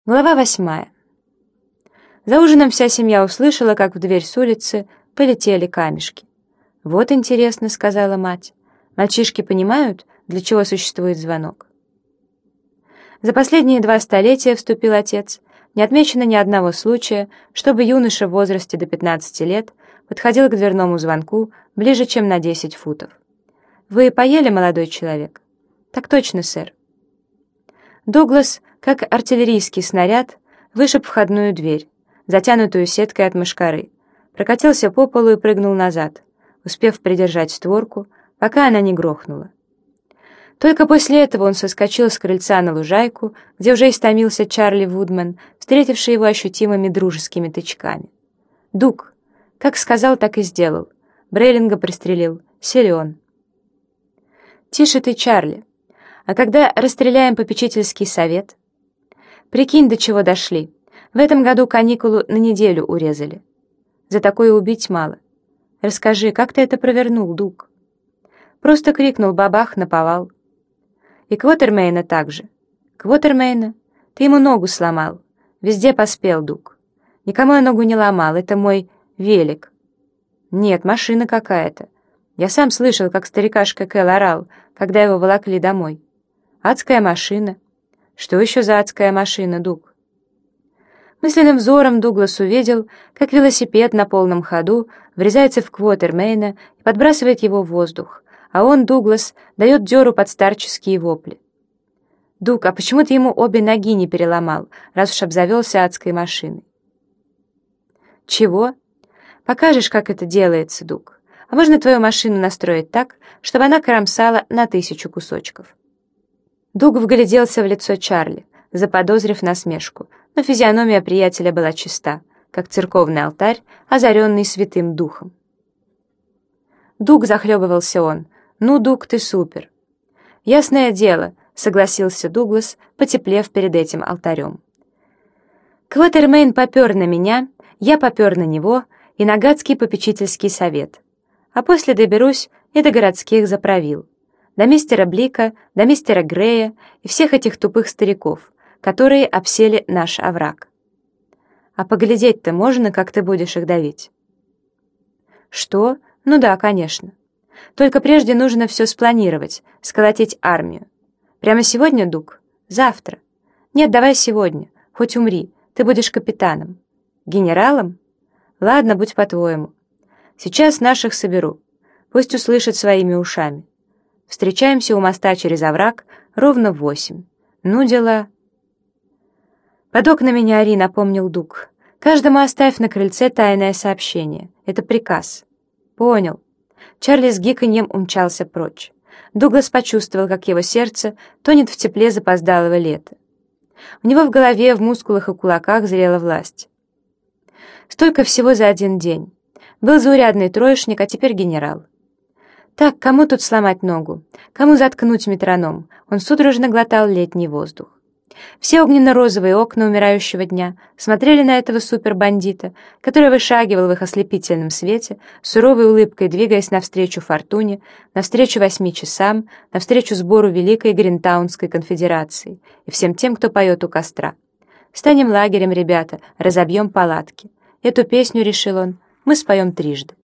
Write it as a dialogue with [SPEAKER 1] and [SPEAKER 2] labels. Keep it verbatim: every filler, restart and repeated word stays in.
[SPEAKER 1] Глава восьмая. За ужином вся семья услышала, как в дверь с улицы полетели камешки. «Вот интересно», — сказала мать. «Мальчишки понимают, для чего существует звонок?» За последние два столетия, вступил отец, не отмечено ни одного случая, чтобы юноша в возрасте до пятнадцати лет подходил к дверному звонку ближе, чем на десять футов. «Вы поели, молодой человек?» «Так точно, сэр». Дуглас, как артиллерийский снаряд, вышиб входную дверь, затянутую сеткой от мошкары, прокатился по полу и прыгнул назад, успев придержать створку, пока она не грохнула. Только после этого он соскочил с крыльца на лужайку, где уже истомился Чарли Вудман, встретивший его ощутимыми дружескими тычками. «Дуг, как сказал, так и сделал. Брейлинга пристрелил. Силен». «Тише ты, Чарли. А когда расстреляем попечительский совет? Прикинь, до чего дошли. В этом году каникулу на неделю урезали. За такое убить мало. Расскажи, как ты это провернул, Дуг?» Просто крикнул бабах наповал. И Квотермейна также. Квотермейна? Ты ему ногу сломал. Везде поспел, Дуг. Никому я ногу не ломал, это мой велик. Нет, машина какая-то. Я сам слышал, как старикашка Кэл орал, когда его волокли домой. Адская машина. Что еще за адская машина, Дуг? Мысленным взором Дуглас увидел, как велосипед на полном ходу врезается в Квотермейна и подбрасывает его в воздух, а он, Дуглас, дает дёру под старческие вопли. «Дуг, а почему ты ему обе ноги не переломал, раз уж обзавелся адской машиной?» «Чего? Покажешь, как это делается, Дуг. А можно твою машину настроить так, чтобы она кромсала на тысячу кусочков?» Дуг вгляделся в лицо Чарли, заподозрив насмешку, но физиономия приятеля была чиста, как церковный алтарь, озаренный святым духом. «Дуг», — захлебывался он, — «ну, Дуг, ты супер». «Ясное дело», — согласился Дуглас, потеплев перед этим алтарем. Квотермейн попер на меня, я попер на него и на гадский попечительский совет. А после доберусь и до городских заправил. До мистера Блика, до мистера Грея и всех этих тупых стариков, которые обсели наш овраг. А поглядеть-то можно, как ты будешь их давить? Что? Ну да, конечно. Только прежде нужно все спланировать, сколотить армию. Прямо сегодня, Дуг? Завтра? Нет, давай сегодня, хоть умри, ты будешь капитаном. Генералом? Ладно, будь по-твоему. Сейчас наших соберу, пусть услышат своими ушами. Встречаемся у моста через овраг ровно в восемь. Ну, дела. «Под окнами не ори», — напомнил Дуг. «Каждому оставь на крыльце тайное сообщение. Это приказ». «Понял». Чарли с гиканьем умчался прочь. Дуглас почувствовал, как его сердце тонет в тепле запоздалого лета. У него в голове, в мускулах и кулаках зрела власть. Столько всего за один день. Был заурядный троечник, а теперь генерал. Так, кому тут сломать ногу? Кому заткнуть метроном? Он судорожно глотал летний воздух. Все огненно-розовые окна умирающего дня смотрели на этого супербандита, который вышагивал в их ослепительном свете, суровой улыбкой двигаясь навстречу фортуне, навстречу восьми часам, навстречу сбору Великой Гринтаунской конфедерации и всем тем, кто поет у костра. «Станем лагерем, ребята, разобьем палатки». Эту песню, решил он, мы споем трижды.